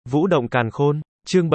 Vũ động càn khôn, chương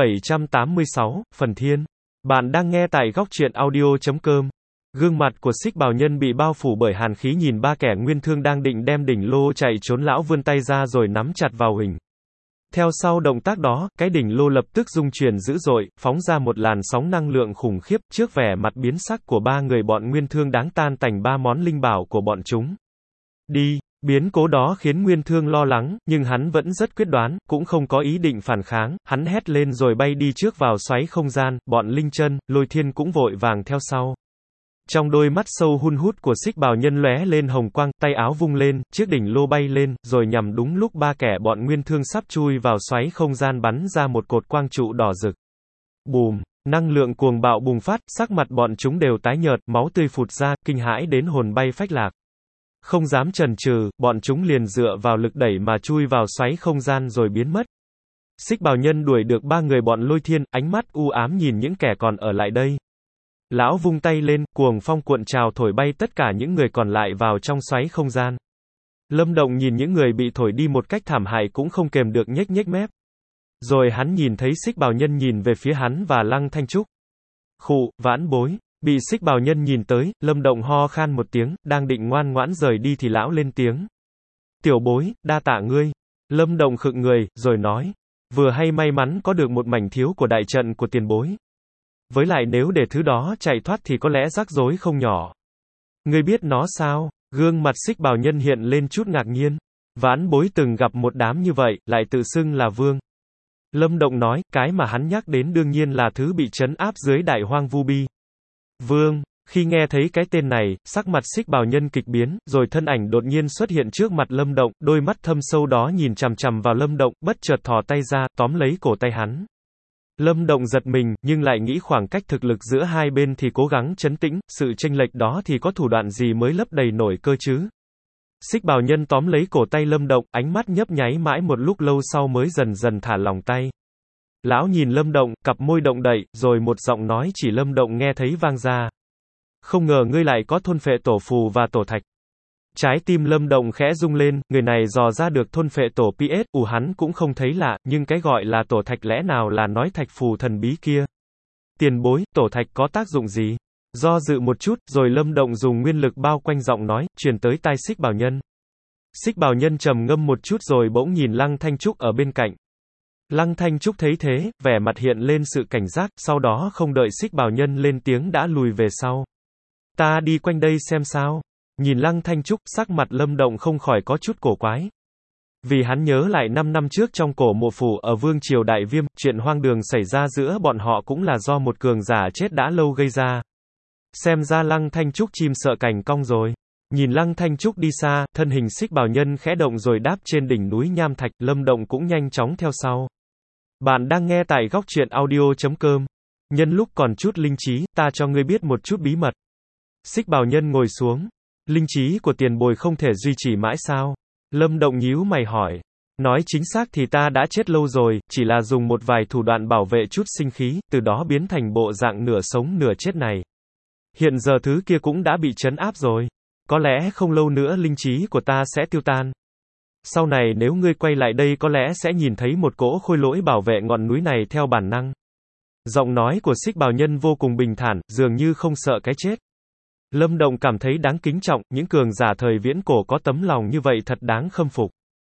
786, Phần Thiên. Bạn đang nghe tại góc truyện audio.com. Gương mặt của Xích Bào Nhân bị bao phủ bởi hàn khí, nhìn ba kẻ nguyên thương đang định đem đỉnh lô chạy trốn, lão vươn tay ra rồi nắm chặt vào huỳnh. Theo sau động tác đó, cái đỉnh lô lập tức rung chuyển dữ dội, phóng ra một làn sóng năng lượng khủng khiếp, trước vẻ mặt biến sắc của ba người bọn nguyên thương đáng tan tành ba món linh bảo của bọn chúng. Đi! Biến cố đó khiến Nguyên Thương lo lắng, nhưng hắn vẫn rất quyết đoán, cũng không có ý định phản kháng, hắn hét lên rồi bay đi trước vào xoáy không gian, bọn Linh Chân, Lôi Thiên cũng vội vàng theo sau. Trong đôi mắt sâu hun hút của Xích Bào Nhân lóe lên hồng quang, tay áo vung lên, chiếc đỉnh lô bay lên, rồi nhằm đúng lúc ba kẻ bọn Nguyên Thương sắp chui vào xoáy không gian bắn ra một cột quang trụ đỏ rực. Bùm! Năng lượng cuồng bạo bùng phát, sắc mặt bọn chúng đều tái nhợt, máu tươi phụt ra, kinh hãi đến hồn bay phách lạc. Không dám chần chừ, bọn chúng liền dựa vào lực đẩy mà chui vào xoáy không gian rồi biến mất. Xích Bào Nhân đuổi được ba người bọn Lôi Thiên, ánh mắt u ám nhìn những kẻ còn ở lại đây. Lão vung tay lên, cuồng phong cuộn trào thổi bay tất cả những người còn lại vào trong xoáy không gian. Lâm Động nhìn những người bị thổi đi một cách thảm hại cũng không kềm được nhếch nhếch mép. Rồi hắn nhìn thấy Xích Bào Nhân nhìn về phía hắn và Lăng Thanh Trúc. Khụ, Vãn Bối. Bị Xích Bào Nhân nhìn tới, Lâm Động ho khan một tiếng, đang định ngoan ngoãn rời đi thì lão lên tiếng. Tiểu bối, đa tạ ngươi. Lâm Động khựng người, rồi nói. Vừa hay may mắn có được một mảnh thiếu của đại trận của tiền bối. Với lại nếu để thứ đó chạy thoát thì có lẽ rắc rối không nhỏ. Ngươi biết nó sao? Gương mặt Xích Bào Nhân hiện lên chút ngạc nhiên. Vãn Bối từng gặp một đám như vậy, lại tự xưng là vương. Lâm Động nói, cái mà hắn nhắc đến đương nhiên là thứ bị trấn áp dưới Đại Hoang Vu Bi. Vương, khi nghe thấy cái tên này, sắc mặt Xích Bào Nhân kịch biến, rồi thân ảnh đột nhiên xuất hiện trước mặt Lâm Động, đôi mắt thâm sâu đó nhìn chằm chằm vào Lâm Động, bất chợt thò tay ra, tóm lấy cổ tay hắn. Lâm Động giật mình, nhưng lại nghĩ khoảng cách thực lực giữa hai bên thì cố gắng trấn tĩnh, sự chênh lệch đó thì có thủ đoạn gì mới lấp đầy nổi cơ chứ? Xích Bào Nhân tóm lấy cổ tay Lâm Động, ánh mắt nhấp nháy mãi một lúc lâu sau mới dần dần thả lỏng tay. Lão nhìn Lâm Động, cặp môi động đậy, rồi một giọng nói chỉ Lâm Động nghe thấy vang ra. Không ngờ ngươi lại có thôn phệ tổ phù và tổ thạch. Trái tim Lâm Động khẽ rung lên, người này dò ra được thôn phệ tổ PS, hắn cũng không thấy lạ, nhưng cái gọi là tổ thạch lẽ nào là nói thạch phù thần bí kia. Tiền bối, tổ thạch có tác dụng gì? Do dự một chút, rồi Lâm Động dùng nguyên lực bao quanh giọng nói, truyền tới tai Xích Bào Nhân. Xích Bào Nhân trầm ngâm một chút rồi bỗng nhìn Lăng Thanh Trúc ở bên cạnh. Lăng Thanh Trúc thấy thế, vẻ mặt hiện lên sự cảnh giác, sau đó không đợi Xích Bào Nhân lên tiếng đã lùi về sau. Ta đi quanh đây xem sao. Nhìn Lăng Thanh Trúc, sắc mặt Lâm Động không khỏi có chút cổ quái. Vì hắn nhớ lại 5 năm trước trong cổ mộ phủ ở Vương Triều Đại Viêm, chuyện hoang đường xảy ra giữa bọn họ cũng là do một cường giả chết đã lâu gây ra. Xem ra Lăng Thanh Trúc chim sợ cành cong rồi. Nhìn Lăng Thanh Trúc đi xa, thân hình Xích Bào Nhân khẽ động rồi đáp trên đỉnh núi nham thạch, Lâm Động cũng nhanh chóng theo sau. Bạn đang nghe tại góc truyện audio.com. Nhân lúc còn chút linh trí, ta cho ngươi biết một chút bí mật. Xích Bào Nhân ngồi xuống. Linh trí của tiền bối không thể duy trì mãi sao? Lâm Động nhíu mày hỏi. Nói chính xác thì ta đã chết lâu rồi, chỉ là dùng một vài thủ đoạn bảo vệ chút sinh khí, từ đó biến thành bộ dạng nửa sống nửa chết này. Hiện giờ thứ kia cũng đã bị trấn áp rồi. Có lẽ không lâu nữa linh trí của ta sẽ tiêu tan. Sau này nếu ngươi quay lại đây có lẽ sẽ nhìn thấy một cỗ khôi lỗi bảo vệ ngọn núi này theo bản năng. Giọng nói của Xích Bào Nhân vô cùng bình thản, dường như không sợ cái chết. Lâm Động cảm thấy đáng kính trọng, những cường giả thời viễn cổ có tấm lòng như vậy thật đáng khâm phục.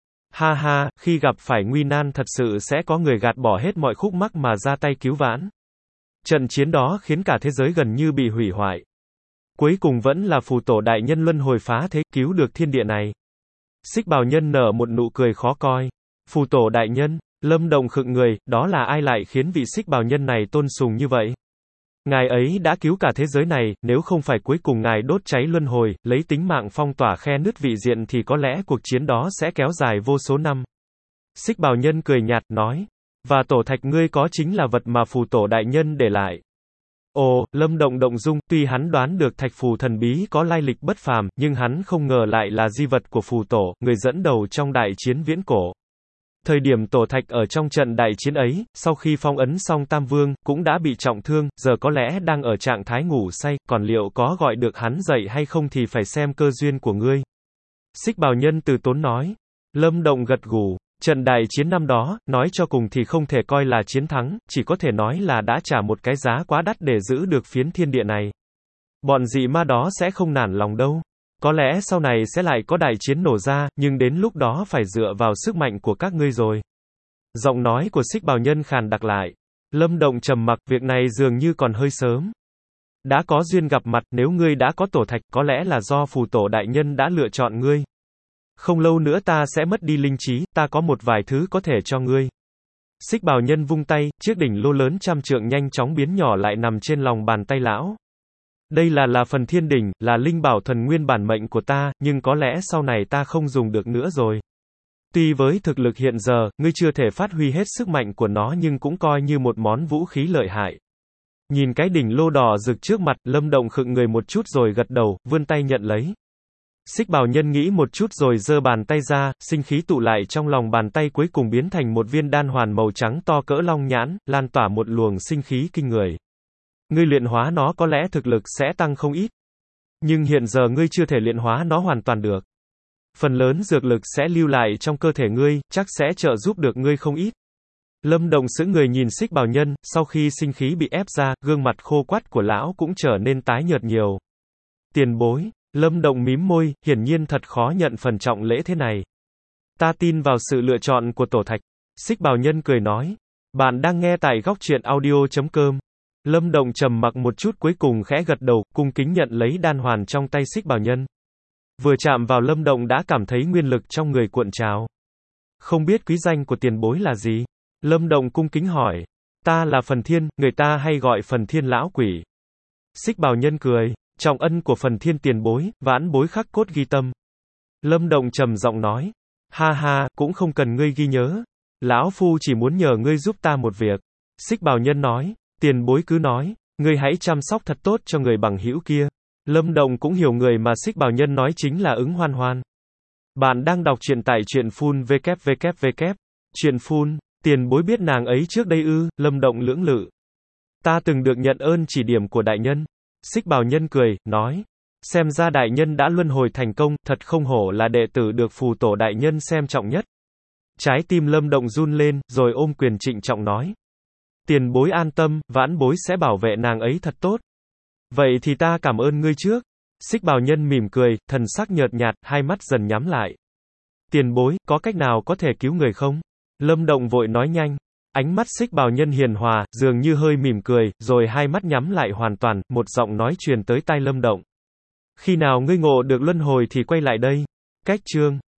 Ha ha, khi gặp phải nguy nan thật sự sẽ có người gạt bỏ hết mọi khúc mắc mà ra tay cứu vãn. Trận chiến đó khiến cả thế giới gần như bị hủy hoại. Cuối cùng vẫn là phù tổ đại nhân luân hồi phá thế, cứu được thiên địa này. Xích Bào Nhân nở một nụ cười khó coi. Phù tổ đại nhân, Lâm Động khựng người, đó là ai lại khiến vị Xích Bào Nhân này tôn sùng như vậy? Ngài ấy đã cứu cả thế giới này, nếu không phải cuối cùng ngài đốt cháy luân hồi, lấy tính mạng phong tỏa khe nứt vị diện thì có lẽ cuộc chiến đó sẽ kéo dài vô số năm. Xích Bào Nhân cười nhạt, nói. Và tổ thạch ngươi có chính là vật mà phù tổ đại nhân để lại. Ồ, Lâm Động động dung, tuy hắn đoán được thạch phù thần bí có lai lịch bất phàm, nhưng hắn không ngờ lại là di vật của phù tổ, người dẫn đầu trong đại chiến viễn cổ. Thời điểm tổ thạch ở trong trận đại chiến ấy, sau khi phong ấn xong Tam Vương, cũng đã bị trọng thương, giờ có lẽ đang ở trạng thái ngủ say, còn liệu có gọi được hắn dậy hay không thì phải xem cơ duyên của ngươi. Xích Bào Nhân từ tốn nói. Lâm Động gật gù. Trận đại chiến năm đó, nói cho cùng thì không thể coi là chiến thắng, chỉ có thể nói là đã trả một cái giá quá đắt để giữ được phiến thiên địa này. Bọn dị ma đó sẽ không nản lòng đâu. Có lẽ sau này sẽ lại có đại chiến nổ ra, nhưng đến lúc đó phải dựa vào sức mạnh của các ngươi rồi. Giọng nói của Xích Bào Nhân khàn đặc lại. Lâm Động trầm mặc, việc này dường như còn hơi sớm. Đã có duyên gặp mặt, nếu ngươi đã có tổ thạch, có lẽ là do phù tổ đại nhân đã lựa chọn ngươi. Không lâu nữa ta sẽ mất đi linh trí, ta có một vài thứ có thể cho ngươi. Xích Bào Nhân vung tay, chiếc đỉnh lô lớn trăm trượng nhanh chóng biến nhỏ lại nằm trên lòng bàn tay lão. Đây là phần thiên đỉnh, là linh bảo thần nguyên bản mệnh của ta, nhưng có lẽ sau này ta không dùng được nữa rồi. Tuy với thực lực hiện giờ, ngươi chưa thể phát huy hết sức mạnh của nó nhưng cũng coi như một món vũ khí lợi hại. Nhìn cái đỉnh lô đỏ rực trước mặt, Lâm Động khựng người một chút rồi gật đầu, vươn tay nhận lấy. Xích Bào Nhân nghĩ một chút rồi giơ bàn tay ra, sinh khí tụ lại trong lòng bàn tay cuối cùng biến thành một viên đan hoàn màu trắng to cỡ long nhãn, lan tỏa một luồng sinh khí kinh người. Ngươi luyện hóa nó có lẽ thực lực sẽ tăng không ít. Nhưng hiện giờ ngươi chưa thể luyện hóa nó hoàn toàn được. Phần lớn dược lực sẽ lưu lại trong cơ thể ngươi, chắc sẽ trợ giúp được ngươi không ít. Lâm Động sững người nhìn Xích Bào Nhân, sau khi sinh khí bị ép ra, gương mặt khô quắt của lão cũng trở nên tái nhợt nhiều. Tiền bối, Lâm Động mím môi, hiển nhiên thật khó nhận phần trọng lễ thế này. Ta tin vào sự lựa chọn của tổ thạch. Xích Bào Nhân cười nói. Bạn đang nghe tại góc truyện audio.com. Lâm Động trầm mặc một chút cuối cùng khẽ gật đầu, cung kính nhận lấy đan hoàn trong tay Xích Bào Nhân. Vừa chạm vào Lâm Động đã cảm thấy nguyên lực trong người cuộn trào. Không biết quý danh của tiền bối là gì? Lâm Động cung kính hỏi. Ta là Phần Thiên, người ta hay gọi Phần Thiên lão quỷ. Xích Bào Nhân cười. Trọng ân của Phần Thiên tiền bối, vãn bối khắc cốt ghi tâm. Lâm Động trầm giọng nói. Ha ha, cũng không cần ngươi ghi nhớ. Lão phu chỉ muốn nhờ ngươi giúp ta một việc. Xích Bào Nhân nói. Tiền bối cứ nói. Ngươi hãy chăm sóc thật tốt cho người bằng hữu kia. Lâm Động cũng hiểu người mà Xích Bào Nhân nói chính là Ứng Hoan Hoan. Bạn đang đọc truyện tại truyện phun www. Truyện phun, tiền bối biết nàng ấy trước đây ư? Lâm Động lưỡng lự. Ta từng được nhận ơn chỉ điểm của đại nhân. Xích Bào Nhân cười, nói. Xem ra đại nhân đã luân hồi thành công, thật không hổ là đệ tử được phù tổ đại nhân xem trọng nhất. Trái tim Lâm Động run lên, rồi ôm quyền trịnh trọng nói. Tiền bối an tâm, vãn bối sẽ bảo vệ nàng ấy thật tốt. Vậy thì ta cảm ơn ngươi trước. Xích Bào Nhân mỉm cười, thần sắc nhợt nhạt, hai mắt dần nhắm lại. Tiền bối, có cách nào có thể cứu người không? Lâm Động vội nói nhanh. Ánh mắt Xích Bào Nhân hiền hòa, dường như hơi mỉm cười, rồi hai mắt nhắm lại hoàn toàn, một giọng nói truyền tới tai Lâm Động. Khi nào ngươi ngộ được luân hồi thì quay lại đây. Cách chương